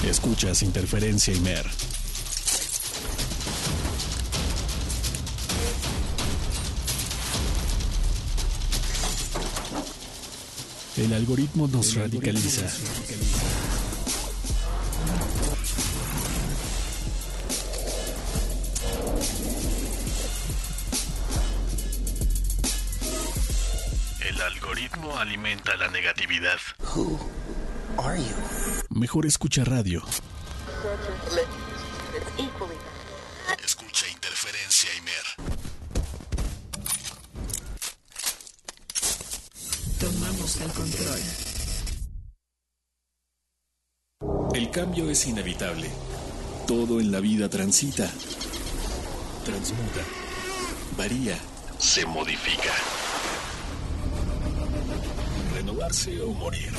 Escuchas Interferencia Imer. El algoritmo nos radicaliza. El algoritmo alimenta la negatividad. Who are you? Mejor escucha radio. Escucha Interferencia Imer. Tomamos el control. El cambio es inevitable. Todo en la vida transita, transmuta, varía, se modifica. Renovarse o morir.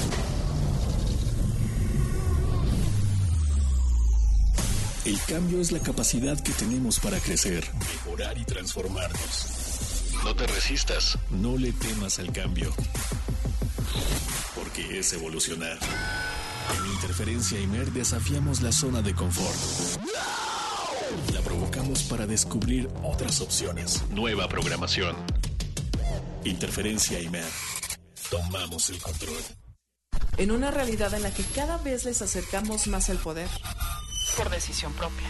El cambio es la capacidad que tenemos para crecer, mejorar y transformarnos. No te resistas, no le temas al cambio, porque es evolucionar. En Interferencia Imer desafiamos la zona de confort. La provocamos para descubrir otras opciones. Nueva programación. Interferencia Imer. Tomamos el control. En una realidad en la que cada vez les acercamos más al poder, por decisión propia.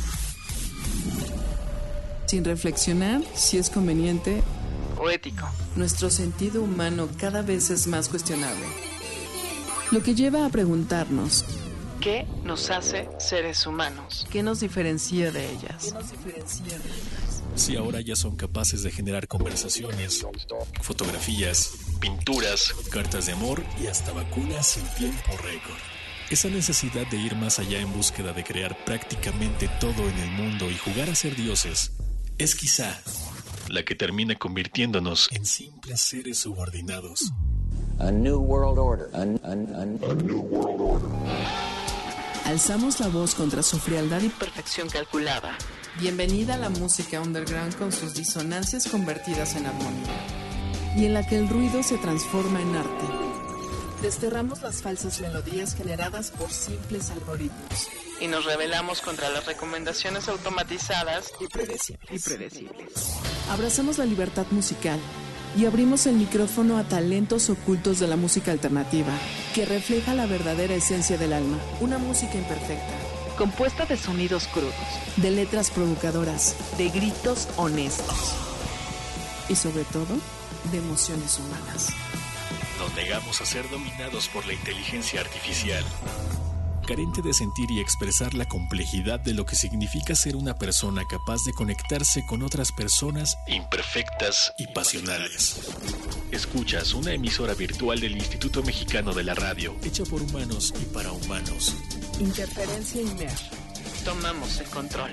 Sin reflexionar si es conveniente o ético. Nuestro sentido humano cada vez es más cuestionable. Lo que lleva a preguntarnos: ¿qué nos hace seres humanos? ¿Qué nos diferencia de ellas? Si ahora ya son capaces de generar conversaciones, fotografías, pinturas, cartas de amor y hasta vacunas en tiempo récord. Esa necesidad de ir más allá en búsqueda de crear prácticamente todo en el mundo y jugar a ser dioses es quizá la que termina convirtiéndonos en simples seres subordinados. A new world order. A new world order. Alzamos la voz contra su frialdad y perfección calculada. Bienvenida a la música underground con sus disonancias convertidas en armonía, y en la que el ruido se transforma en arte. Desterramos las falsas melodías generadas por simples algoritmos y nos rebelamos contra las recomendaciones automatizadas y predecibles. Abrazamos la libertad musical y abrimos el micrófono a talentos ocultos de la música alternativa, que refleja la verdadera esencia del alma. Una música imperfecta, compuesta de sonidos crudos, de letras provocadoras, de gritos honestos y sobre todo, de emociones humanas. Nos negamos a ser dominados por la inteligencia artificial, carente de sentir y expresar la complejidad de lo que significa ser una persona capaz de conectarse con otras personas imperfectas y pasionales. Escuchas una emisora virtual del Instituto Mexicano de la Radio, hecha por humanos y para humanos. Interferencia Imer. Tomamos el control.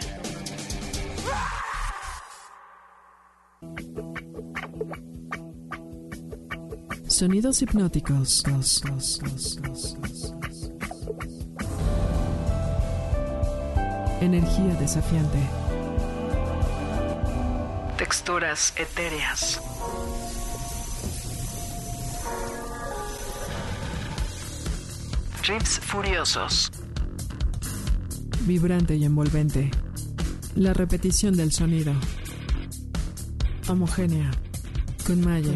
Sonidos hipnóticos. Energía desafiante. Texturas etéreas. Riffs furiosos. Vibrante y envolvente. La repetición del sonido. Homogénea. Con malla.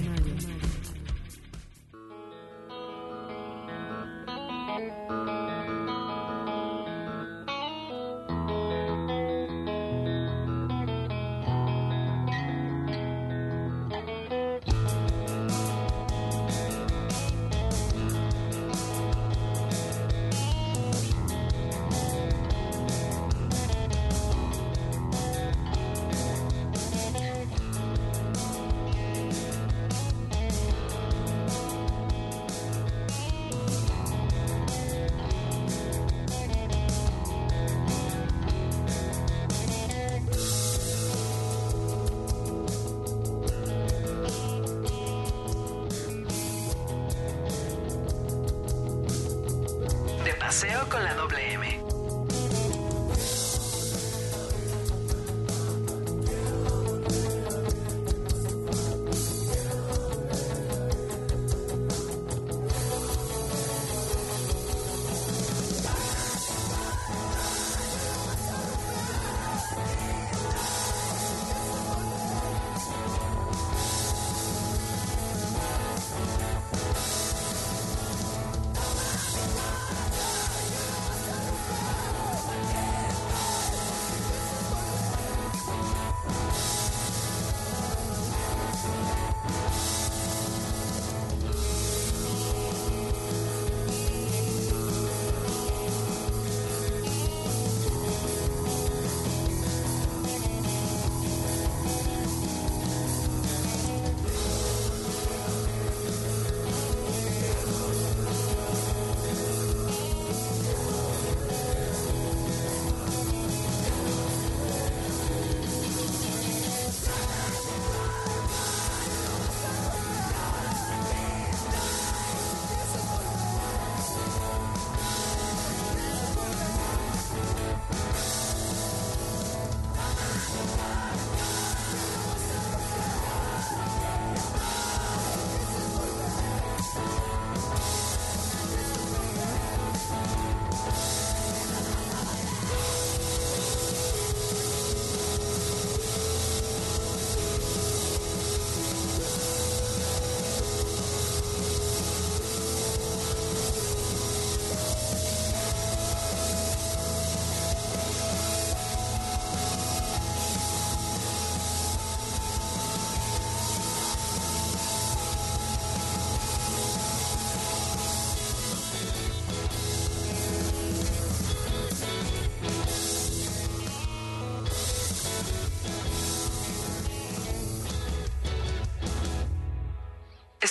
Paseo con la doble M.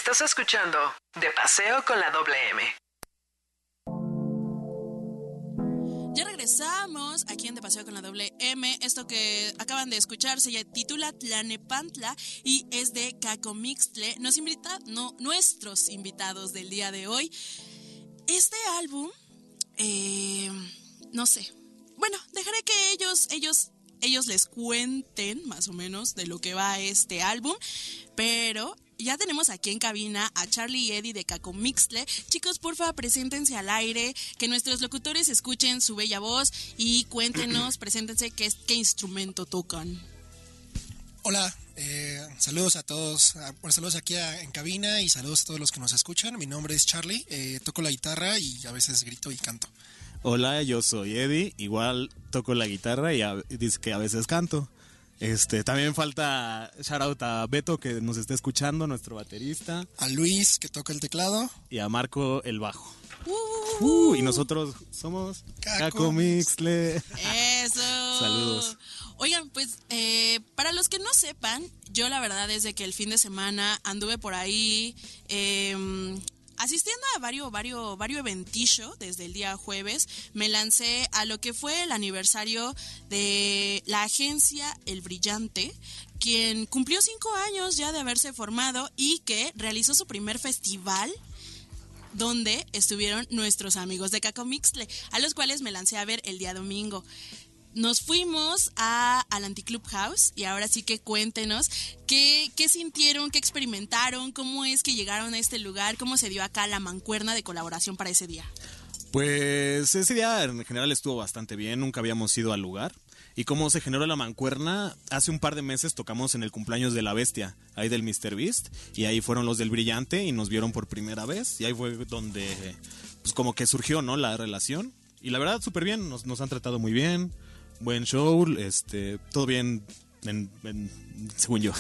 Estás escuchando De Paseo con la Doble M. Ya regresamos aquí en De Paseo con la Doble M. Esto que acaban de escuchar se titula Tlanepantla y es de Cacomixtle. Nuestros invitados del día de hoy. Este álbum, no sé. Bueno, dejaré que ellos les cuenten más o menos de lo que va este álbum, pero ya tenemos aquí en cabina a Charlie y Eddie de Cacomixtle. Chicos, porfa, preséntense al aire, que nuestros locutores escuchen su bella voz y cuéntenos, preséntense qué instrumento tocan. Hola, saludos a todos, saludos aquí en cabina y saludos a todos los que nos escuchan. Mi nombre es Charlie, toco la guitarra y a veces grito y canto. Hola, yo soy Eddie, igual toco la guitarra y dice que a veces canto. También falta shout out a Beto, que nos está escuchando, nuestro baterista. A Luis, que toca el teclado. Y a Marco, el bajo. Y nosotros somos Cacomixtle. Eso. Saludos. Oigan, pues para los que no sepan, yo la verdad es de que el fin de semana anduve por ahí asistiendo a varios eventillo desde el día jueves. Me lancé a lo que fue el aniversario de la agencia El Brillante, quien cumplió 5 años ya de haberse formado y que realizó su primer festival donde estuvieron nuestros amigos de Cacomixtle, a los cuales me lancé a ver el día domingo. Nos fuimos al Anticlub House y ahora sí que cuéntenos qué sintieron, qué experimentaron, cómo es que llegaron a este lugar, cómo se dio acá la mancuerna de colaboración para ese día. Pues ese día en general estuvo bastante bien, nunca habíamos ido al lugar. Y cómo se generó la mancuerna, hace un par de meses tocamos en el cumpleaños de La Bestia, ahí del Mr. Beast, y ahí fueron los del Brillante y nos vieron por primera vez, y ahí fue donde pues como que surgió, ¿no?, la relación. Y la verdad súper bien, nos han tratado muy bien. Buen show, todo bien, según yo.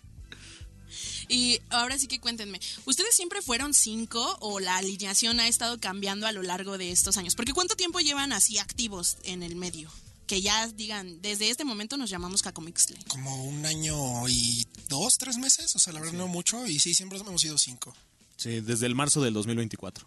Y ahora sí que cuéntenme, ¿ustedes siempre fueron 5 o la alineación ha estado cambiando a lo largo de estos años? Porque ¿cuánto tiempo llevan así activos en el medio? Que ya digan, desde este momento nos llamamos Cacomixtle. Como 1 año y 2, 3 meses, o sea, la verdad no mucho, y sí, siempre hemos sido 5. Sí, desde el marzo del 2024.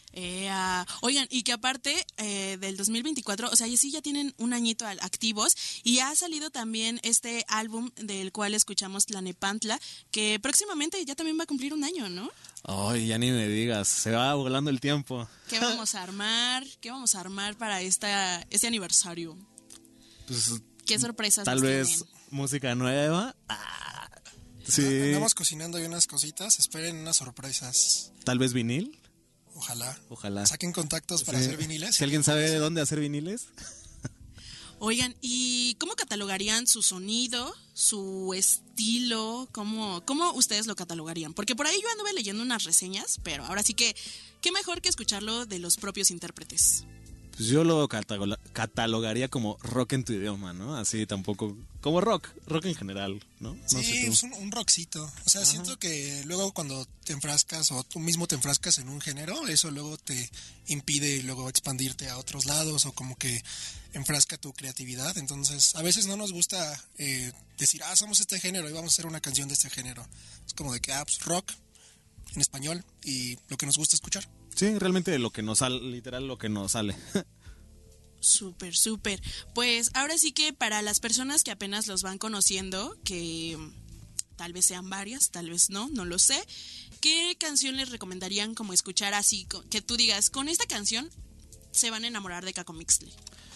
Oigan, y que aparte del 2024, o sea, sí ya tienen 1 añito activos y ha salido también este álbum del cual escuchamos Tlanepantla, que próximamente ya también va a cumplir 1 año, ¿no? Ay, ya ni me digas, se va volando el tiempo. ¿Qué vamos a armar? ¿Qué vamos a armar para este aniversario? Pues, ¿qué sorpresas tal vez tienen? Música nueva. Sí. Andamos cocinando ahí unas cositas, esperen unas sorpresas. Tal vez vinil. Ojalá. Saquen contactos para hacer viniles. Si alguien sabe dónde hacer viniles. Oigan, ¿y cómo catalogarían su sonido, su estilo? ¿Cómo ustedes lo catalogarían? Porque por ahí yo anduve leyendo unas reseñas, pero ahora sí que, ¿qué mejor que escucharlo de los propios intérpretes? Pues yo lo catalogaría como rock en tu idioma, ¿no? Así tampoco, como rock en general, ¿no? No sí, sé tú. Es un rockcito. O sea, siento que luego cuando te enfrascas o tú mismo te enfrascas en un género, eso luego te impide luego expandirte a otros lados o como que enfrasca tu creatividad. Entonces, a veces no nos gusta decir, somos este género y vamos a hacer una canción de este género. Es como de que, pues rock en español y lo que nos gusta escuchar. Sí, realmente lo que nos sale, literal lo que nos sale. Súper. Pues ahora sí que para las personas que apenas los van conociendo, que tal vez sean varias, tal vez no lo sé, ¿qué canción les recomendarían como escuchar así, que tú digas, con esta canción se van a enamorar de Cacomixtle?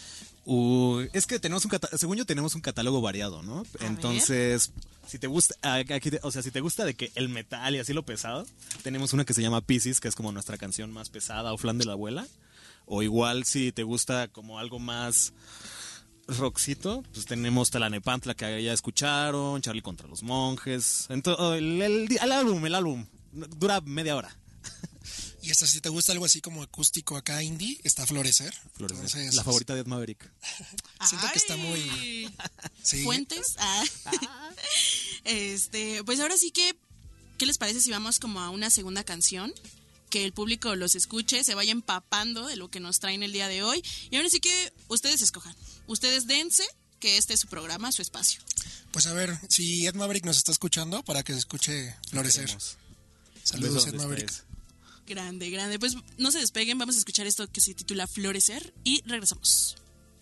Es que según yo tenemos un catálogo variado, ¿no? Entonces, si te gusta, si te gusta de que el metal y así lo pesado, tenemos una que se llama Pisces, que es como nuestra canción más pesada, o Flan de la Abuela. O igual si te gusta como algo más rockcito, pues tenemos Tlanepantla, que ya escucharon, Charlie contra los monjes. Entonces, el álbum dura media hora. Y esta, si te gusta algo así como acústico acá indie, está Florecer. Entonces, la favorita de Ed Maverick. Siento que está muy... Sí. Fuentes. Pues ahora sí que, ¿qué les parece si vamos como a una segunda canción? Que el público los escuche, se vaya empapando de lo que nos traen el día de hoy. Y ahora sí que ustedes escojan. Ustedes dense, que este es su programa, su espacio. Pues a ver, si Ed Maverick nos está escuchando, para que se escuche Florecer. Saludos, Beso Ed donde Maverick. estés. Grande, grande. Pues no se despeguen, vamos a escuchar esto que se titula Florecer y regresamos.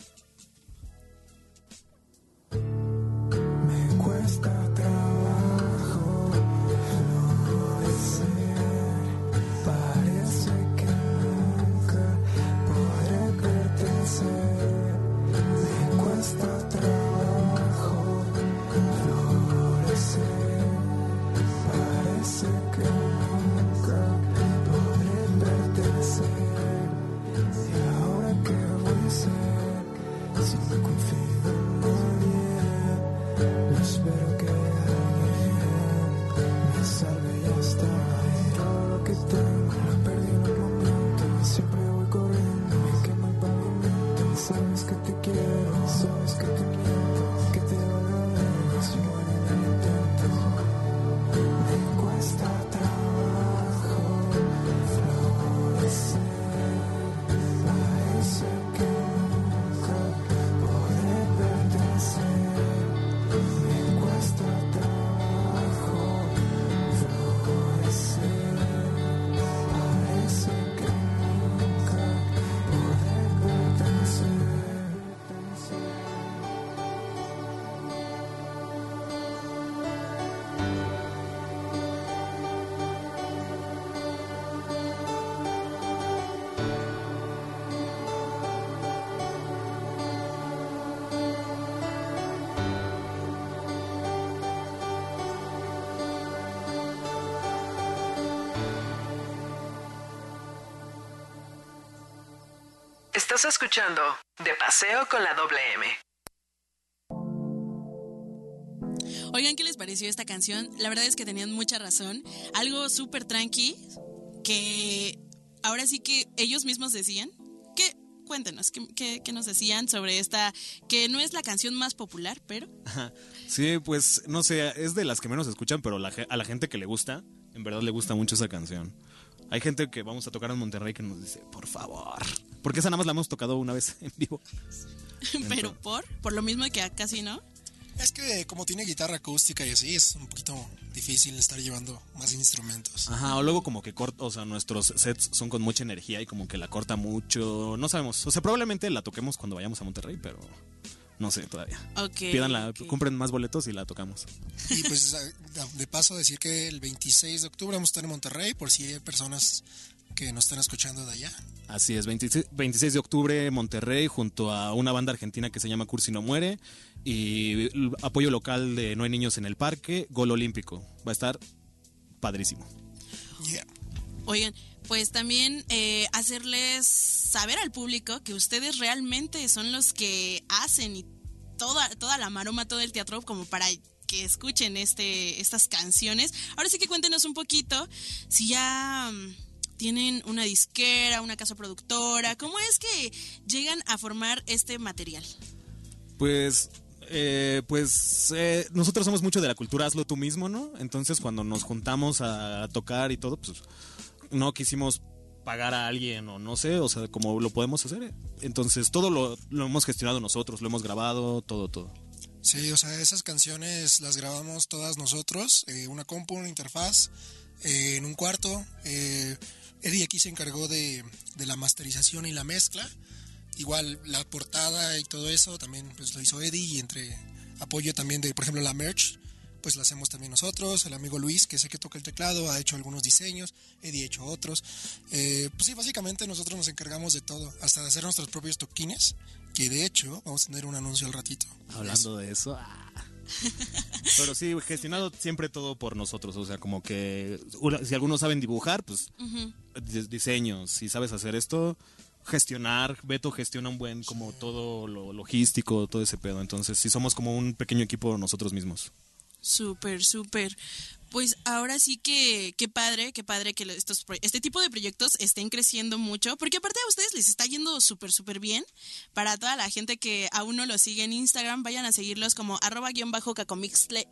Me cuesta trabajo florecer, parece que nunca podré pertenecer. Me cuesta trabajo florecer, parece que nunca podré pertenecer. Y ahora qué voy a hacer si no confío en nadie. No espero que alguien me salve y hasta ahí. Todo lo que tengo lo perdí en un momento. Siempre voy corriendo, me quema el pavimento. Sabes que te quiero, sabes que te miento, que te valga ver si muero en el intento. Me cuesta trabajo florecer, parece que nunca podré pertenecer. Me cuesta trabajo florecer, parece que nunca podré pertenecer. Estás escuchando De Paseo con la Doble M. Oigan, ¿qué les pareció esta canción? La verdad es que tenían mucha razón. Algo súper tranqui que ahora sí que ellos mismos decían. Cuéntenos, ¿qué nos decían sobre esta? Que no es la canción más popular, pero... Sí, pues no sé, es de las que menos escuchan, pero a la gente que le gusta, en verdad le gusta mucho esa canción. Hay gente que vamos a tocar en Monterrey que nos dice, por favor, porque esa nada más la hemos tocado una vez en vivo. Pero por lo mismo que acá sí, ¿no? Es que como tiene guitarra acústica y así, es un poquito difícil estar llevando más instrumentos. Ajá, o luego como que corta, o sea, nuestros sets son con mucha energía y como que la corta mucho, no sabemos. O sea, probablemente la toquemos cuando vayamos a Monterrey, pero no sé todavía. Okay, Pídanla, okay. compren más boletos y la tocamos. Y pues de paso decir que el 26 de octubre vamos a estar en Monterrey por si hay personas que nos están escuchando de allá. Así es, 26 de octubre, Monterrey, junto a una banda argentina que se llama Cursi No Muere, y el apoyo local de No hay niños en el parque, Gol Olímpico. Va a estar padrísimo. Yeah. Oigan, pues también hacerles saber al público que ustedes realmente son los que hacen y toda la maroma, todo el teatro, como para que escuchen estas canciones. Ahora sí que cuéntenos un poquito si ya... ¿Tienen una disquera, una casa productora? ¿Cómo es que llegan a formar este material? Pues nosotros somos mucho de la cultura hazlo tú mismo, ¿no? Entonces cuando nos juntamos a tocar y todo, pues no quisimos pagar a alguien o no sé, o sea, como lo podemos hacer. Entonces todo lo hemos gestionado nosotros, lo hemos grabado, todo. Sí, o sea, esas canciones las grabamos todas nosotros, una compu, una interfaz, en un cuarto. Eddie aquí se encargó de la masterización y la mezcla. Igual la portada y todo eso también pues lo hizo Eddie, y entre apoyo también de, por ejemplo, la merch, pues la hacemos también nosotros. El amigo Luis, que sé que toca el teclado, ha hecho algunos diseños, Eddie ha hecho otros. Pues sí, básicamente nosotros nos encargamos de todo, hasta de hacer nuestros propios toquines, que de hecho vamos a tener un anuncio al ratito. Hablando de eso. Pero sí, gestionado siempre todo por nosotros, o sea, como que si algunos saben dibujar, pues diseños, si sabes hacer esto, gestionar, Beto gestiona un buen como todo lo logístico, todo ese pedo, entonces sí somos como un pequeño equipo nosotros mismos. Súper. Pues ahora sí que qué padre que este tipo de proyectos estén creciendo mucho, porque aparte a ustedes les está yendo súper bien. Para toda la gente que aún no lo sigue en Instagram, vayan a seguirlos como @cacomixtle_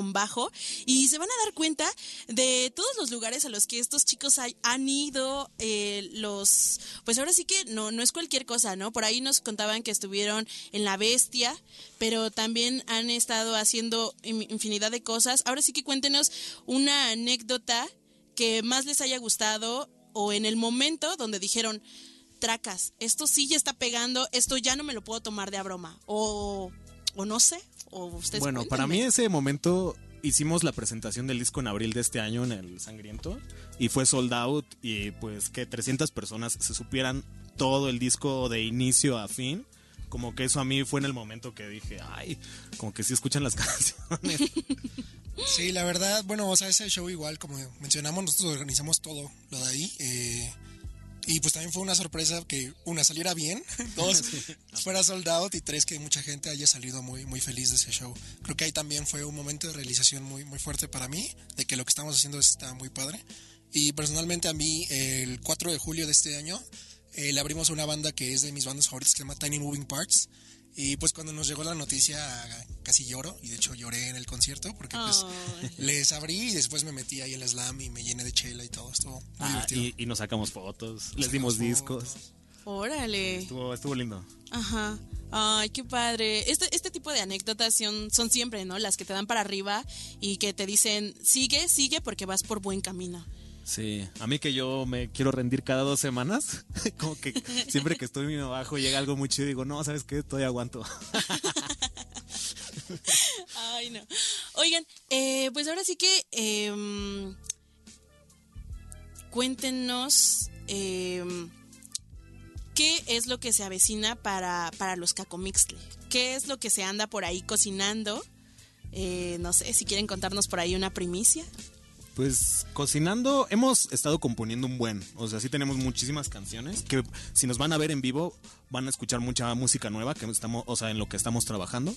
y se van a dar cuenta de todos los lugares a los que estos chicos han ido. Pues ahora sí que no es cualquier cosa, ¿no? Por ahí nos contaban que estuvieron en La Bestia, pero también han estado haciendo infinidad de cosas. Ahora sí que cuéntenos una anécdota que más les haya gustado o en el momento donde dijeron, tracas, esto sí ya está pegando, esto ya no me lo puedo tomar de a broma, o no sé, o ustedes Bueno, cuéntenme. para mí ese momento hicimos la presentación del disco en abril de este año en el Sangriento y fue sold out y pues que 300 personas se supieran todo el disco de inicio a fin, como que eso a mí fue en el momento que dije, ay, como que sí escuchan las canciones. Sí, la verdad, bueno, o sea, ese show igual, como mencionamos, nosotros organizamos todo lo de ahí. Y pues también fue una sorpresa que, una, saliera bien, dos, fuera sold out y tres, que mucha gente haya salido muy, muy feliz de ese show. Creo que ahí también fue un momento de realización muy, muy fuerte para mí, de que lo que estamos haciendo está muy padre. Y personalmente a mí, el 4 de julio de este año, le abrimos a una banda que es de mis bandas favoritas, que se llama Tiny Moving Parts. Y pues cuando nos llegó la noticia casi lloro, y de hecho lloré en el concierto porque pues les abrí y después me metí ahí en el slam y me llené de chela y todo, estuvo muy divertido. Y nos sacamos fotos, les dimos discos, Órale. estuvo lindo. Ajá. Ay, qué padre. Este tipo de anécdotas son siempre, ¿no? Las que te dan para arriba y que te dicen, sigue porque vas por buen camino. Sí, a mí que yo me quiero rendir cada 2 semanas, como que siempre que estoy bien abajo llega algo muy chido y digo, no, ¿sabes qué? Todavía aguanto. Ay, no. Oigan, pues ahora sí que cuéntenos qué es lo que se avecina para los Cacomixtle. ¿Qué es lo que se anda por ahí cocinando? No sé, si quieren contarnos por ahí una primicia. Pues cocinando, hemos estado componiendo un buen, o sea, sí tenemos muchísimas canciones que si nos van a ver en vivo van a escuchar mucha música nueva que estamos, o sea, en lo que estamos trabajando.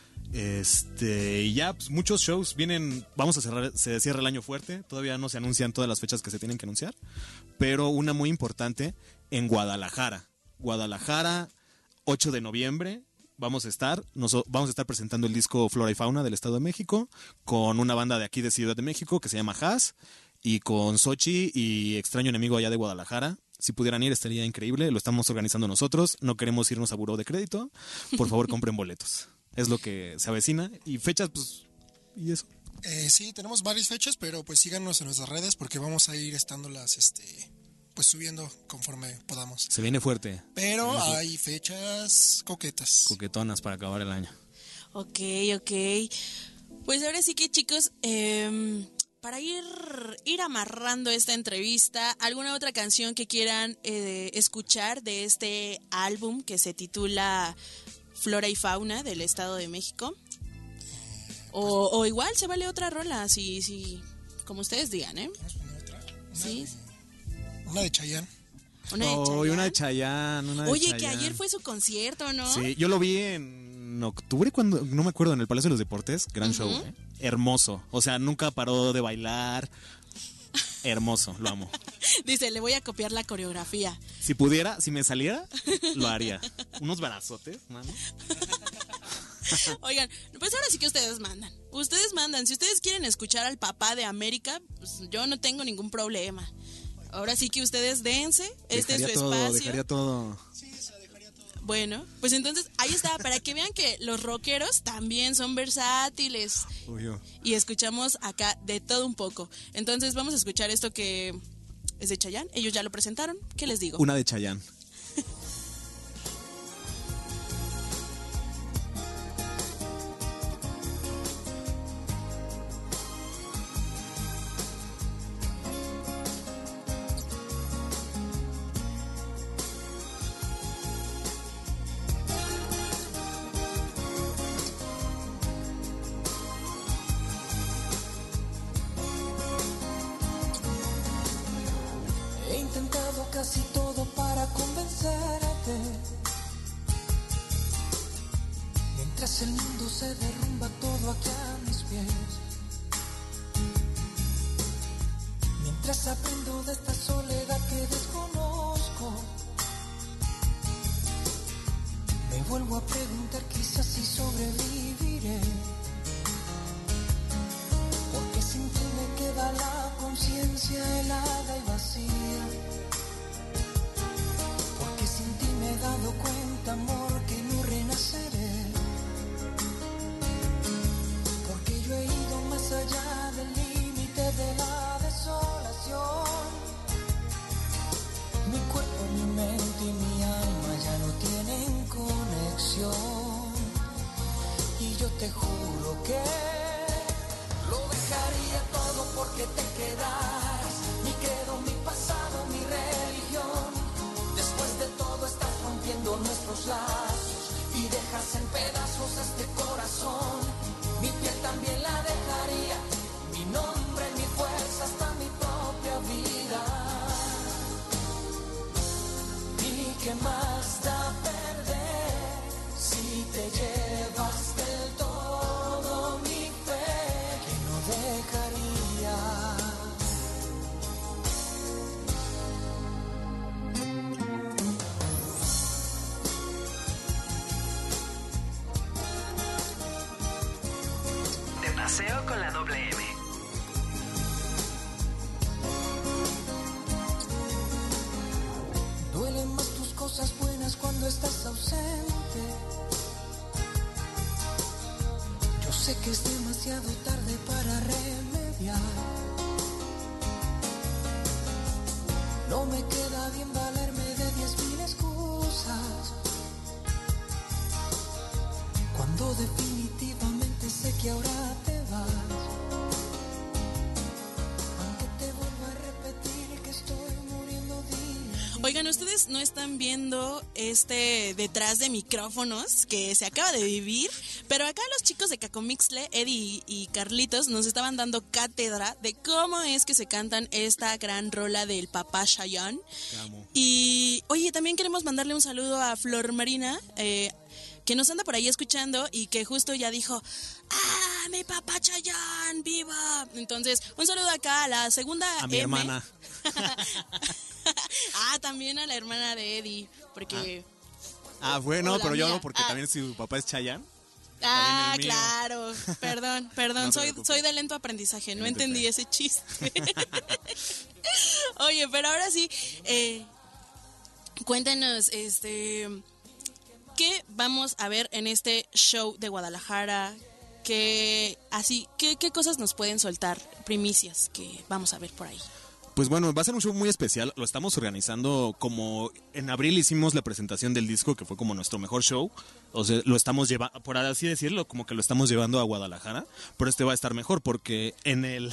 Y ya pues, muchos shows vienen, vamos a cerrar, se cierra el año fuerte, todavía no se anuncian todas las fechas que se tienen que anunciar, pero una muy importante en Guadalajara, 8 de noviembre. Vamos a estar presentando el disco Flora y Fauna del Estado de México con una banda de aquí de Ciudad de México que se llama Haas y con Xochi y Extraño Enemigo allá de Guadalajara. Si pudieran ir estaría increíble, lo estamos organizando nosotros, no queremos irnos a buró de crédito, por favor compren boletos. Es lo que se avecina y fechas pues y eso. Sí, tenemos varias fechas, pero pues síganos en nuestras redes porque vamos a ir estándolas pues subiendo conforme podamos. Se viene fuerte. Pero hay fechas coquetas. Coquetonas para acabar el año. Ok. Pues ahora sí que, chicos, para ir amarrando esta entrevista, ¿alguna otra canción que quieran escuchar de este álbum que se titula Flora y Fauna del Estado de México? O igual se vale otra rola, si como ustedes digan, ¿eh? ¿Vamos a poner otra? Sí. Una de Chayanne. Una de Chayanne. Oye, que ayer fue su concierto, ¿no? Sí, yo lo vi en octubre, cuando no me acuerdo, en el Palacio de los Deportes. Gran show, ¿eh? Hermoso. O sea, nunca paró de bailar. Hermoso, lo amo. Dice, le voy a copiar la coreografía. Si pudiera, si me saliera, lo haría. Unos brazotes, mano. Oigan, pues ahora sí que ustedes mandan. Si ustedes quieren escuchar al papá de América, pues yo no tengo ningún problema. Ahora sí que ustedes dense, este es su espacio. Dejaría todo. Sí, se dejaría todo. Bueno, pues entonces ahí está, para que vean que los rockeros también son versátiles. Obvio. Y escuchamos acá de todo un poco. Entonces vamos a escuchar esto que es de Chayanne. Ellos ya lo presentaron. ¿Qué les digo? Una de Chayanne. He intentado casi todo para convencerte. Mientras el mundo se derrumba todo aquí a mis pies. Mientras aprendo de esta soledad que desconozco. Me vuelvo a preguntar quizás si sobreviviré. Porque sin ti me queda la conciencia helada y vacía. Porque sin ti me he dado cuenta, amor, que no renaceré. Porque yo he ido más allá del límite de la desolación. sé que es demasiado tarde para remediar. No me queda bien valerme de 10,000 excusas, cuando definitivamente sé que ahora te vas. Aunque te vuelva a repetir que estoy muriendo, dile. Oigan, ustedes no están viendo detrás de micrófonos que se acaba de vivir, pero acá los chicos de Cacomixle, Eddie y Carlitos, nos estaban dando cátedra de cómo es que se cantan esta gran rola del papá Chayanne. Y, oye, también queremos mandarle un saludo a Flor Marina, que nos anda por ahí escuchando y que justo ya dijo, ¡ah, mi papá Chayanne, viva! Entonces, un saludo acá a la segunda A mi hermana. También a la hermana de Eddie, porque... Bueno, pero yo mía. no, porque también su papá es Chayanne. Claro, perdón, No te soy de lento aprendizaje, no te entendí ese chiste. Oye, pero ahora sí, cuéntanos, ¿qué vamos a ver en este show de Guadalajara? ¿Qué cosas nos pueden soltar, primicias que vamos a ver por ahí? Pues bueno, va a ser un show muy especial. Lo estamos organizando como en abril hicimos la presentación del disco, que fue como nuestro mejor show. O sea, lo estamos llevando, por así decirlo, como que lo estamos llevando a Guadalajara. Pero este va a estar mejor porque en el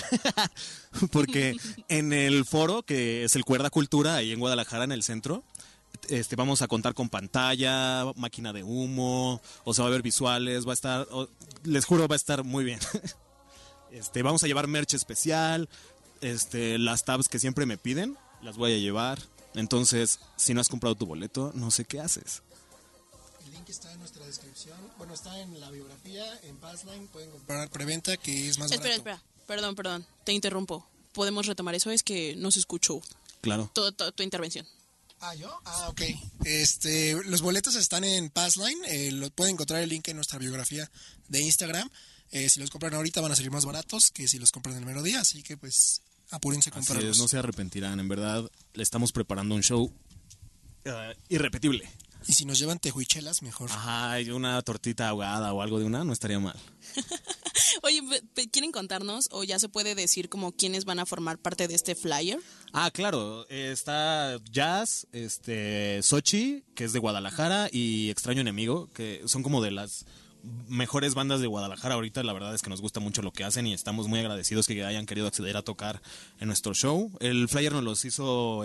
foro, que es el Cuerda Cultura, ahí en Guadalajara, en el centro, vamos a contar con pantalla, máquina de humo, o sea, va a haber visuales, va a estar, les juro, va a estar muy bien. Vamos a llevar merch especial. Las tabs que siempre me piden, las voy a llevar. Entonces, si no has comprado tu boleto, no sé qué haces. El link está en nuestra descripción. Bueno, está en la biografía, en Passline. Pueden comprar preventa, que es más barato. Espera. Perdón, te interrumpo. ¿Podemos retomar eso? Es que no se escuchó Claro. tu intervención. ¿Yo? Ok. Los boletos están en Passline. Lo pueden encontrar el link en nuestra biografía de Instagram. Si los compran ahorita van a salir más baratos que si los compran el mero día. Así que pues apúrense a comprarlos. Así es, no se arrepentirán. En verdad, le estamos preparando un show irrepetible. Y si nos llevan tejuichelas, mejor. Ajá, y una tortita ahogada o algo de una, no estaría mal. Oye, ¿quieren contarnos o ya se puede decir como quiénes van a formar parte de este flyer? Claro, está Jazz, Sochi, que es de Guadalajara, y Extraño Enemigo, que son como de las mejores bandas de Guadalajara ahorita. La verdad es que nos gusta mucho lo que hacen y estamos muy agradecidos que hayan querido acceder a tocar en nuestro show. El flyer nos los hizo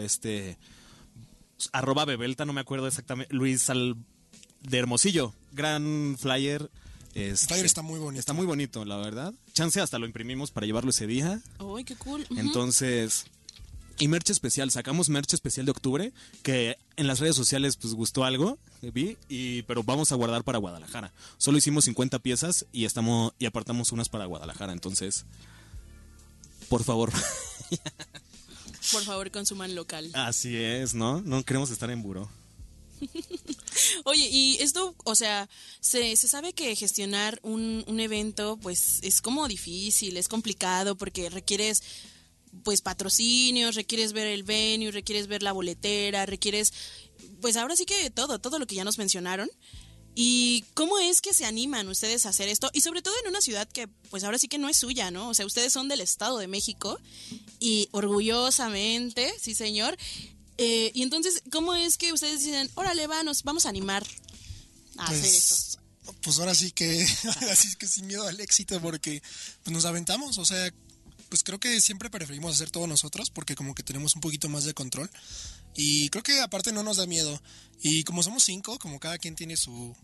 @bebelta, no me acuerdo exactamente, Luis de Hermosillo, gran flyer. El flyer está muy bonito. Está muy bonito, la verdad. Chance hasta lo imprimimos para llevarlo ese día. ¡Ay, qué cool! Entonces, y merch especial, sacamos merch especial de octubre, que en las redes sociales pues gustó algo, pero vamos a guardar para Guadalajara. Solo hicimos 50 piezas y apartamos unas para Guadalajara, entonces, por favor. Por favor, consuman local. Así es, ¿no? No queremos estar en buró. Oye, y esto, o sea, se sabe que gestionar un evento, pues, es como difícil, es complicado, porque requieres, pues, patrocinios, requieres ver el venue, requieres ver la boletera, requieres, pues, ahora sí que todo lo que ya nos mencionaron. ¿Y cómo es que se animan ustedes a hacer esto? Y sobre todo en una ciudad que, pues, ahora sí que no es suya, ¿no? O sea, ustedes son del Estado de México y orgullosamente, sí, señor. Y entonces, ¿cómo es que ustedes dicen, órale, vamos a animar a hacer esto? Pues ahora sí que sin miedo al éxito, porque pues nos aventamos, o sea, pues creo que siempre preferimos hacer todo nosotros porque como que tenemos un poquito más de control y creo que aparte no nos da miedo. Y como somos 5, como cada quien tiene sus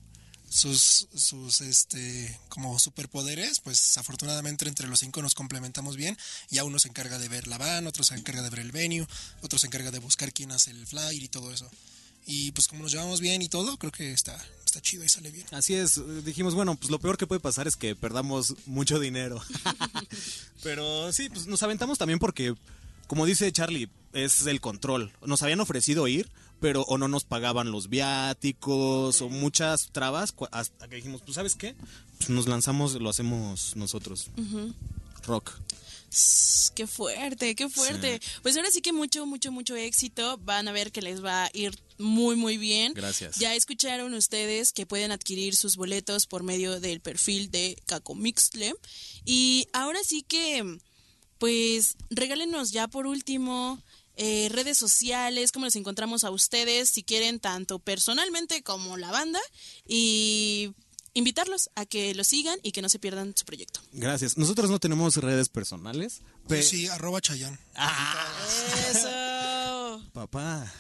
como superpoderes, pues afortunadamente entre los 5 nos complementamos bien. Ya uno se encarga de ver la van, otro se encarga de ver el venue, otro se encarga de buscar quién hace el flyer y todo eso. Y pues como nos llevamos bien y todo, creo que está chido y sale bien. Así es, dijimos, bueno, pues lo peor que puede pasar es que perdamos mucho dinero. Pero sí, pues nos aventamos también porque, como dice Charlie, es el control. Nos habían ofrecido ir, pero o no nos pagaban los viáticos o muchas trabas, hasta que dijimos, pues ¿sabes qué? Pues nos lanzamos, lo hacemos nosotros. Rock. Qué fuerte, qué fuerte. Sí. Pues ahora sí que mucho, mucho, mucho éxito. Van a ver que les va a ir muy, muy bien. Gracias. Ya escucharon ustedes que pueden adquirir sus boletos por medio del perfil de Cacomixtle. Y ahora sí que, pues, regálenos ya por último redes sociales, cómo les encontramos a ustedes, si quieren, tanto personalmente como la banda. Y invitarlos a que lo sigan y que no se pierdan su proyecto. Gracias. Nosotros no tenemos redes personales. Sí, @Chayanne. ¡Eso! Papá.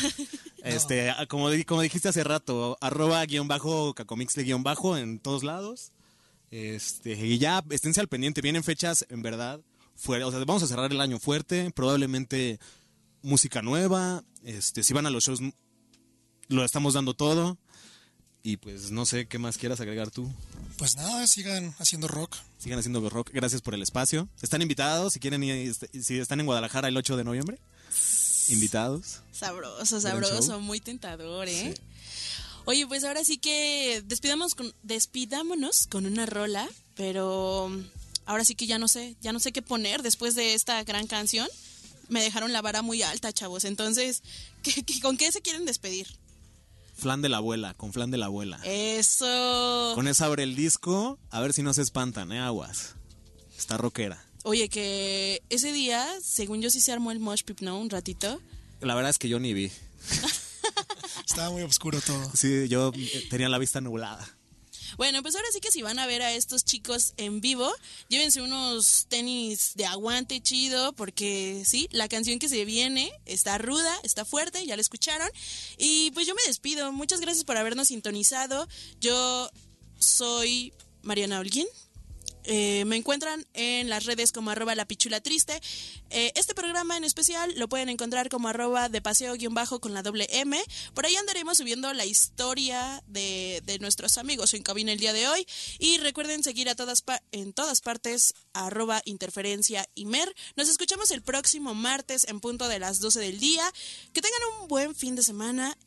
Como dijiste hace rato, @_Cacomixle_ en todos lados. Y ya esténse al pendiente. Vienen fechas, en verdad, fuera. O sea, vamos a cerrar el año fuerte. Probablemente música nueva. Si van a los shows, lo estamos dando todo. Y pues no sé qué más quieras agregar tú. Pues nada, sigan haciendo rock. Sigan haciendo rock. Gracias por el espacio. Están invitados si quieren ir, si están en Guadalajara el 8 de noviembre. Invitados. Sabroso, Gran sabroso, show. muy tentador, ¿eh? Sí. Oye, pues ahora sí que despidámonos con una rola, pero ahora sí que ya no sé qué poner después de esta gran canción. Me dejaron la vara muy alta, chavos. Entonces, ¿con qué se quieren despedir? Flan de la abuela, con flan de la abuela. Eso. Con esa abre el disco, a ver si no se espantan, aguas. Está rockera. Oye, que ese día, según yo, sí se armó el mosh pit, ¿no? Un ratito. La verdad es que yo ni vi. Estaba muy oscuro todo. Sí, yo tenía la vista nublada. Bueno, pues ahora sí que si van a ver a estos chicos en vivo, llévense unos tenis de aguante chido, porque sí, la canción que se viene está ruda, está fuerte, ya la escucharon. Y pues yo me despido. Muchas gracias por habernos sintonizado. Yo soy Mariana Holguín. Me encuentran en las redes como @lapichulatriste. Este programa en especial lo pueden encontrar como @de paseo_ con la _M. Por ahí andaremos subiendo la historia de nuestros amigos en cabina el día de hoy. Y recuerden seguir en todas partes @interferencia_imer. Nos escuchamos el próximo martes en punto de las 12 del día. Que tengan un buen fin de semana.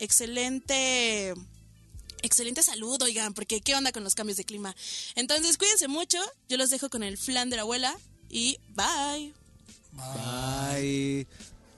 Excelente salud, oigan, porque qué onda con los cambios de clima. Entonces, cuídense mucho. Yo los dejo con el flan de la abuela y bye. Bye.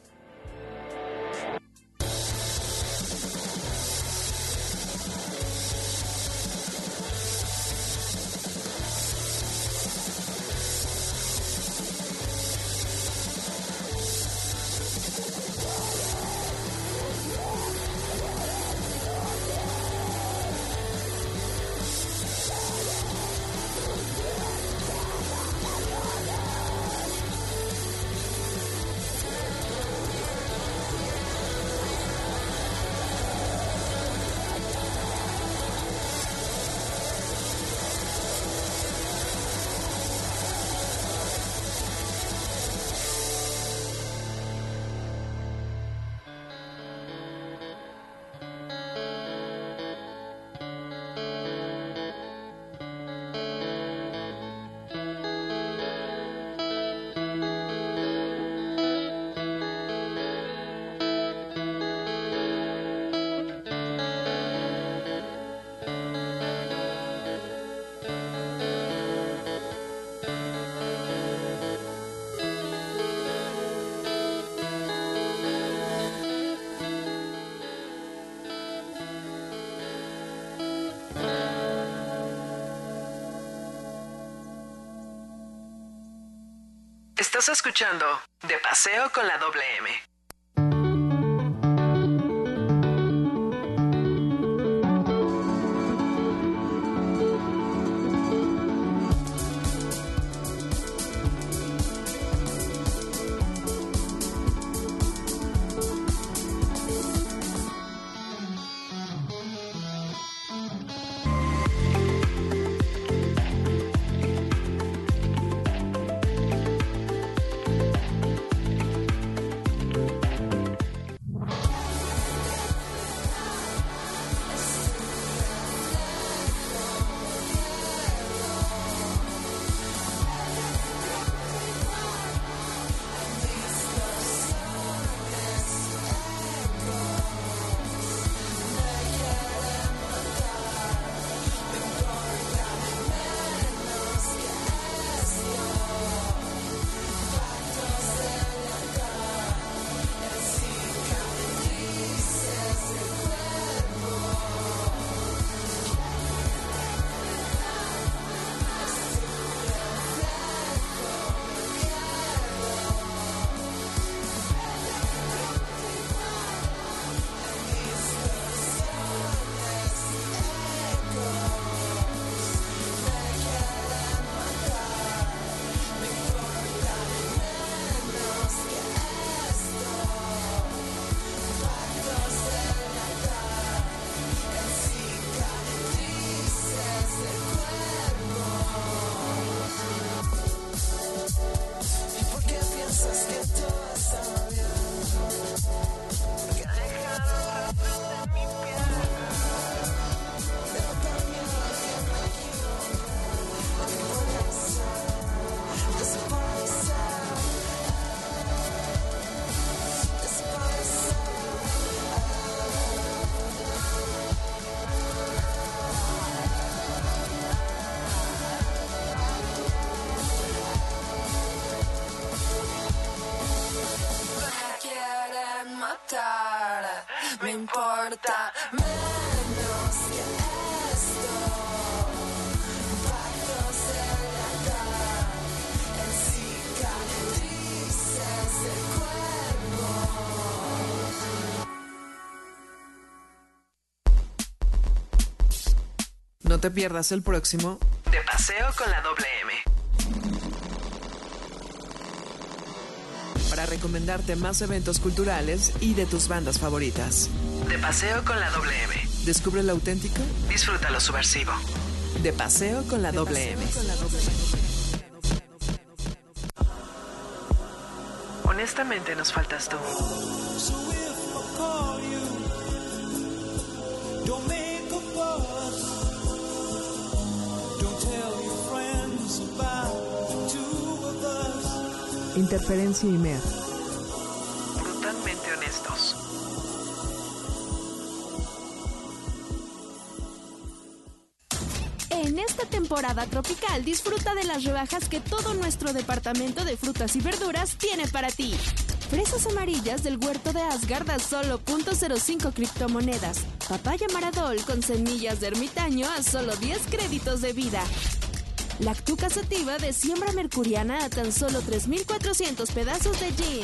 Estás escuchando De Paseo con la _M. matar. Me importa menos que esto. Pactos en la cara, en cicatrices de cuerpo. No te pierdas el próximo De Paseo con la doble M. para recomendarte más eventos culturales y de tus bandas favoritas. De Paseo con la doble M. Descubre lo auténtico Disfruta lo subversivo. de Paseo con la doble M. Honestamente nos faltas tú. Interferencia y Mer. Brutalmente honestos. En esta temporada tropical disfruta de las rebajas que todo nuestro departamento de frutas y verduras tiene para ti. Fresas amarillas del huerto de Asgard a solo 0.05 criptomonedas. Papaya Maradol con semillas de ermitaño a solo 10 créditos de vida. Lactuca sativa de siembra mercuriana a tan solo 3.400 pedazos de gin.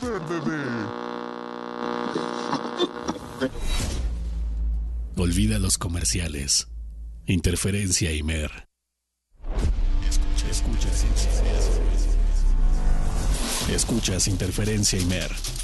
Olvida los comerciales. Interferencia y Mer. Escuchas Interferencia y Mer.